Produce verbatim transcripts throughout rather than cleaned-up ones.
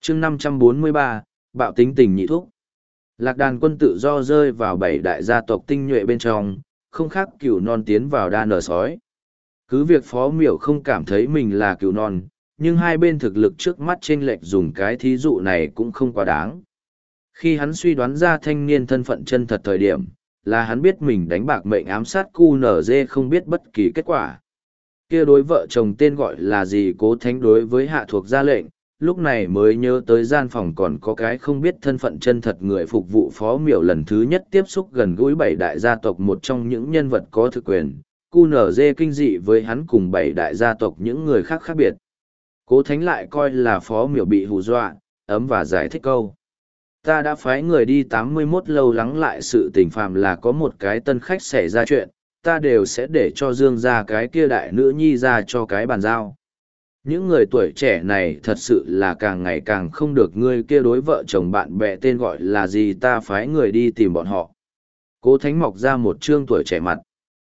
chương năm trăm bốn mươi ba, bạo tính tình nhị thúc. Lạc đàn quân tự do rơi vào bảy đại gia tộc tinh nhuệ bên trong, không khác cừu non tiến vào đa nở sói. Cứ việc Phó Miểu không cảm thấy mình là cừu non, nhưng hai bên thực lực trước mắt chênh lệch dùng cái thí dụ này cũng không quá đáng. Khi hắn suy đoán ra thanh niên thân phận chân thật thời điểm, là hắn biết mình đánh bạc mệnh ám sát cu nở dê không biết bất kỳ kết quả. Kia đối vợ chồng tên gọi là gì Cố Thánh đối với hạ thuộc ra lệnh, lúc này mới nhớ tới gian phòng còn có cái không biết thân phận chân thật người phục vụ Phó Miểu lần thứ nhất tiếp xúc gần gũi bảy đại gia tộc, một trong những nhân vật có thực quyền. cu nở dê kinh dị với hắn cùng bảy đại gia tộc những người khác khác biệt. Cố Thánh lại coi là Phó Miểu bị hù dọa, ấm và giải thích câu. Ta đã phái người đi tám mươi mốt lâu lắng lại sự tình phàm là có một cái tân khách xảy ra chuyện, ta đều sẽ để cho Dương ra cái kia đại nữ nhi ra cho cái bàn giao. Những người tuổi trẻ này thật sự là càng ngày càng không được ngươi kia đối vợ chồng bạn bè tên gọi là gì ta phái người đi tìm bọn họ. Cố Thánh mọc ra một trương tuổi trẻ mặt.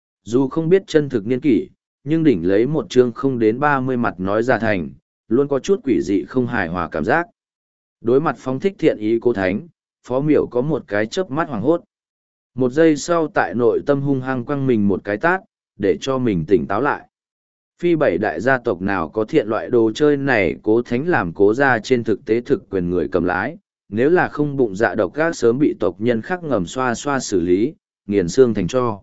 Dù không biết chân thực niên kỷ, nhưng đỉnh lấy một trương không đến ba mươi mặt nói ra thành, luôn có chút quỷ dị không hài hòa cảm giác. Đối mặt phóng thích thiện ý Cố Thánh, Phó Miểu có một cái chớp mắt hoàng hốt. Một giây sau tại nội tâm hung hăng quăng mình một cái tát, để cho mình tỉnh táo lại. Phi bảy đại gia tộc nào có thiện loại đồ chơi này Cố Thánh làm Cố ra trên thực tế thực quyền người cầm lái, nếu là không bụng dạ độc ác sớm bị tộc nhân khác ngầm xoa xoa xử lý, nghiền xương thành tro.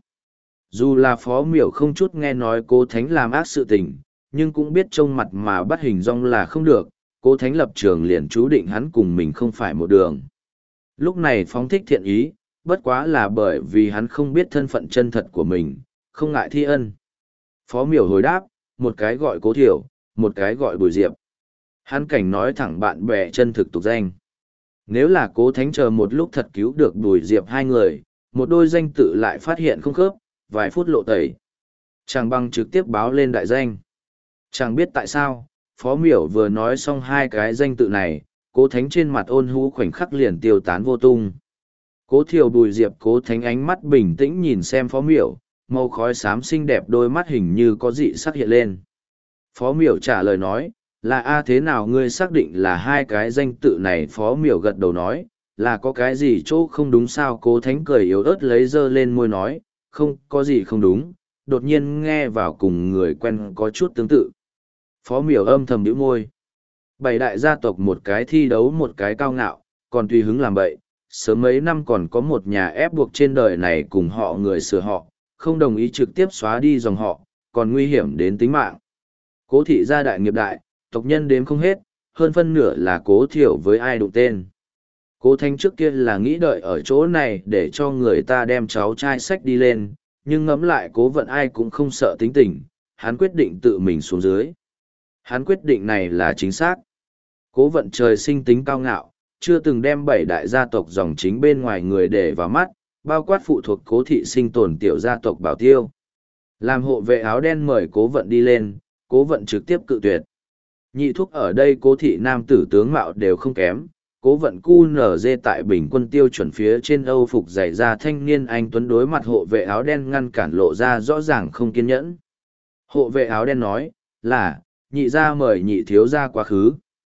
Dù là Phó Miểu không chút nghe nói Cố Thánh làm ác sự tình, nhưng cũng biết trông mặt mà bắt hình dong là không được, Cố Thánh lập trường liền chú định hắn cùng mình không phải một đường. Lúc này phóng thích thiện ý, bất quá là bởi vì hắn không biết thân phận chân thật của mình, không ngại thi ân. Phó Miểu hồi đáp, một cái gọi Cố Thiểu, một cái gọi Bùi Diệp. Hắn cảnh nói thẳng bạn bè chân thực tục danh. Nếu là Cố Thánh chờ một lúc thật cứu được Bùi Diệp hai người, một đôi danh tự lại phát hiện không khớp, vài phút lộ tẩy. Chàng băng trực tiếp báo lên đại danh. Chẳng biết tại sao, Phó Miểu vừa nói xong hai cái danh tự này, Cố Thánh trên mặt ôn hú khoảnh khắc liền tiêu tán vô tung. Cố Thiều Bùi Diệp Cố Thánh ánh mắt bình tĩnh nhìn xem Phó Miểu, màu khói xám xinh đẹp đôi mắt hình như có dị sắc hiện lên. Phó Miểu trả lời nói, là a thế nào ngươi xác định là hai cái danh tự này? Phó Miểu gật đầu nói, là có cái gì chỗ không đúng sao? Cố Thánh cười yếu ớt lấy dơ lên môi nói, không có gì không đúng, đột nhiên nghe vào cùng người quen có chút tương tự. Phó Miểu âm thầm nhíu môi. Bảy đại gia tộc một cái thi đấu một cái cao ngạo, còn tùy hứng làm bậy, sớm mấy năm còn có một nhà ép buộc trên đời này cùng họ người sửa họ, không đồng ý trực tiếp xóa đi dòng họ, còn nguy hiểm đến tính mạng. Cố thị gia đại nghiệp đại, tộc nhân đếm không hết, hơn phân nửa là Cố Thiểu với ai đụng tên. Cố Thánh trước kia là nghĩ đợi ở chỗ này để cho người ta đem cháu trai sách đi lên, nhưng ngẫm lại Cố Vận ai cũng không sợ tính tình, hắn quyết định tự mình xuống dưới. Hắn quyết định này là chính xác. Cố Vận trời sinh tính cao ngạo, chưa từng đem bảy đại gia tộc dòng chính bên ngoài người để vào mắt, bao quát phụ thuộc Cố thị sinh tồn tiểu gia tộc Bảo Tiêu. Làm hộ vệ áo đen mời Cố Vận đi lên, Cố Vận trực tiếp cự tuyệt. Nhị thúc ở đây Cố thị nam tử tướng mạo đều không kém, Cố Vận cu nở dê tại bình quân tiêu chuẩn phía trên Âu phục dày ra thanh niên anh tuấn đối mặt hộ vệ áo đen ngăn cản lộ ra rõ ràng không kiên nhẫn. Hộ vệ áo đen nói, là, nhị gia mời nhị thiếu gia quá khứ.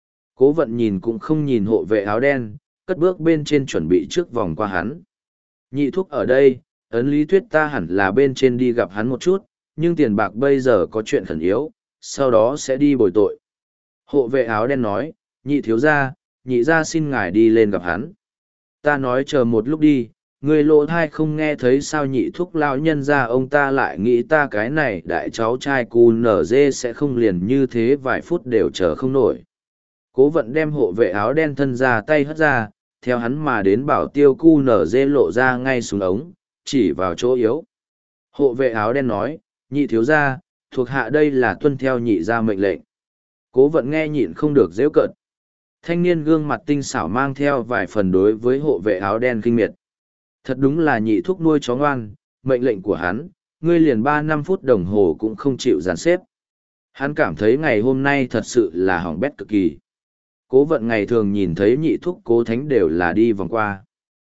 Cố Vận nhìn cũng không nhìn hộ vệ áo đen, cất bước bên trên chuẩn bị trước vòng qua hắn. Nhị thúc ở đây, ấn lý thuyết ta hẳn là bên trên đi gặp hắn một chút, nhưng tiền bạc bây giờ có chuyện khẩn yếu, sau đó sẽ đi bồi tội. Hộ vệ áo đen nói, nhị thiếu gia, nhị gia xin ngài đi lên gặp hắn. Ta nói chờ một lúc đi, người lỗ thai không nghe thấy sao? Nhị thúc lão nhân ra ông ta lại nghĩ ta cái này đại cháu trai cu nở dê sẽ không liền như thế vài phút đều chờ không nổi. Cố Vận đem hộ vệ áo đen thân ra tay hất ra, theo hắn mà đến Bảo Tiêu cu nở dê lộ ra ngay xuống ống, chỉ vào chỗ yếu. Hộ vệ áo đen nói, nhị thiếu gia, thuộc hạ đây là tuân theo nhị gia mệnh lệnh. Cố Vận nghe nhịn không được giễu cợt. Thanh niên gương mặt tinh xảo mang theo vài phần đối với hộ vệ áo đen kinh miệt. Thật đúng là nhị thúc nuôi chó ngoan, mệnh lệnh của hắn, ngươi liền ba năm phút đồng hồ cũng không chịu dàn xếp. Hắn cảm thấy ngày hôm nay thật sự là hỏng bét cực kỳ. Cố Vận ngày thường nhìn thấy nhị thúc Cố Thánh đều là đi vòng qua.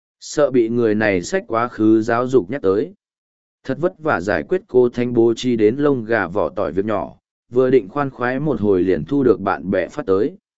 Sợ bị người này xách quá khứ giáo dục nhắc tới. Thật vất vả giải quyết Cố Thánh bố trí đến lông gà vỏ tỏi việc nhỏ, vừa định khoan khoái một hồi liền thu được bạn bè phát tới.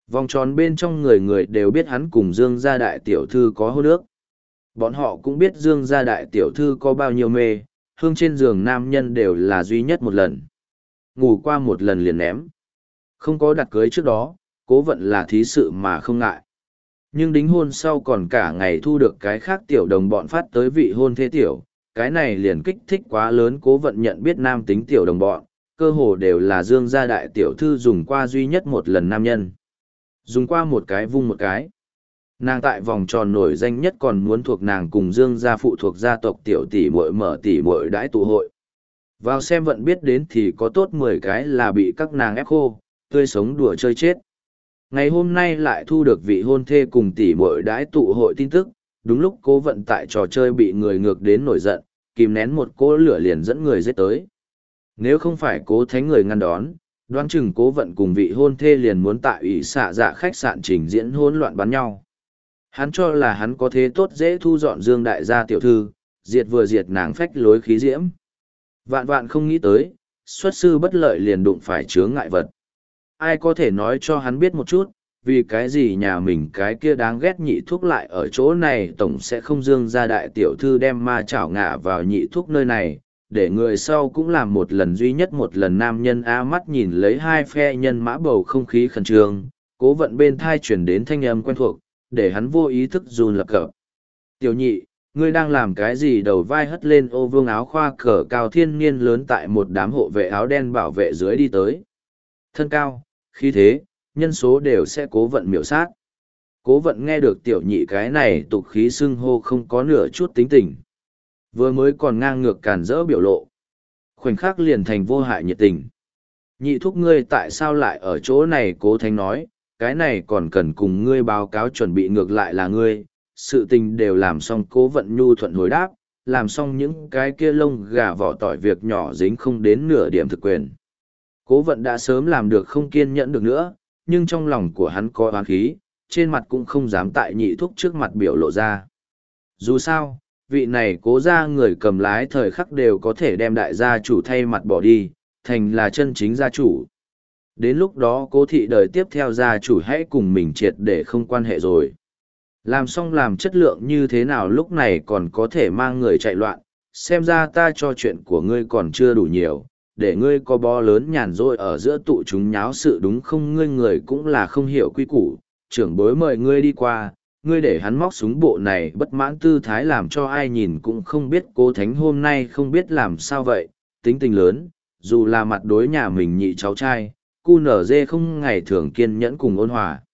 Vòng tròn bên trong người người đều biết hắn cùng Dương gia đại tiểu thư có hôn ước. Bọn họ cũng biết Dương gia đại tiểu thư có bao nhiêu mê, hương trên giường nam nhân đều là duy nhất một lần. Ngủ qua một lần liền ném. Không có đặt cưới trước đó, Cố Vận là thí sự mà không ngại. Nhưng đính hôn sau còn cả ngày thu được cái khác tiểu đồng bọn phát tới vị hôn thế tiểu, cái này liền kích thích quá lớn. Cố Vận nhận biết nam tính tiểu đồng bọn, cơ hồ đều là Dương gia đại tiểu thư dùng qua duy nhất một lần nam nhân. Dùng qua một cái vung một cái. Nàng tại vòng tròn nổi danh nhất còn muốn thuộc nàng cùng Dương gia phụ thuộc gia tộc tiểu tỷ muội mở tỷ muội đãi tụ hội. Vào xem vận biết đến thì có tốt mười cái là bị các nàng ép khô, tươi sống đùa chơi chết. Ngày hôm nay lại thu được vị hôn thê cùng tỷ muội đãi tụ hội tin tức, đúng lúc Cố Vận tại trò chơi bị người ngược đến nổi giận, kìm nén một cỗ lửa liền dẫn người giết tới. Nếu không phải Cố Thánh người ngăn đón, đoán chừng Cố Vận cùng vị hôn thê liền muốn tại ủy xạ dạ khách sạn trình diễn hỗn loạn bắn nhau. Hắn cho là hắn có thế tốt dễ thu dọn Dương đại gia tiểu thư, diệt vừa diệt nàng phách lối khí diễm. Vạn vạn không nghĩ tới, xuất sư bất lợi liền đụng phải chướng ngại vật. Ai có thể nói cho hắn biết một chút, vì cái gì nhà mình cái kia đáng ghét nhị thuốc lại ở chỗ này tổng sẽ không Dương gia đại tiểu thư đem ma chảo ngả vào nhị thuốc nơi này, để người sau cũng làm một lần duy nhất một lần nam nhân á mắt nhìn lấy hai phe nhân mã bầu không khí khẩn trương, Cố Vận bên thai chuyển đến thanh âm quen thuộc, để hắn vô ý thức run lập cập. Tiểu nhị, ngươi đang làm cái gì? Đầu vai hất lên ô vương áo khoa cờ cao thiên niên lớn tại một đám hộ vệ áo đen bảo vệ dưới đi tới. Thân cao, khí thế, nhân số đều sẽ Cố Vận miểu sát. Cố Vận nghe được tiểu nhị cái này tục khí xưng hô không có nửa chút tính tình. Vừa mới còn ngang ngược càn rỡ biểu lộ. Khoảnh khắc liền thành vô hại nhiệt tình. Nhị thúc ngươi tại sao lại ở chỗ này? Cố Thánh nói, cái này còn cần cùng ngươi báo cáo, chuẩn bị ngược lại là ngươi. Sự tình đều làm xong. Cố Vận nhu thuận hồi đáp, làm xong những cái kia lông gà vỏ tỏi việc nhỏ dính không đến nửa điểm thực quyền. Cố Vận đã sớm làm được không kiên nhẫn được nữa, nhưng trong lòng của hắn có oán khí, trên mặt cũng không dám tại nhị thúc trước mặt biểu lộ ra. Dù sao, vị này Cố gia người cầm lái thời khắc đều có thể đem đại gia chủ thay mặt bỏ đi, thành là chân chính gia chủ. Đến lúc đó Cố thị đời tiếp theo gia chủ hãy cùng mình triệt để không quan hệ rồi. Làm xong làm chất lượng như thế nào lúc này còn có thể mang người chạy loạn, xem ra ta cho chuyện của ngươi còn chưa đủ nhiều, để ngươi có bó lớn nhàn rỗi ở giữa tụ chúng nháo sự đúng không? Ngươi người cũng là không hiểu quy củ, trưởng bối mời ngươi đi qua, ngươi để hắn móc súng bộ này bất mãn tư thái làm cho ai nhìn cũng không biết. Cố Thánh hôm nay không biết làm sao vậy, tính tình lớn, dù là mặt đối nhà mình nhị cháu trai, cu nở dê không ngày thường kiên nhẫn cùng ôn hòa.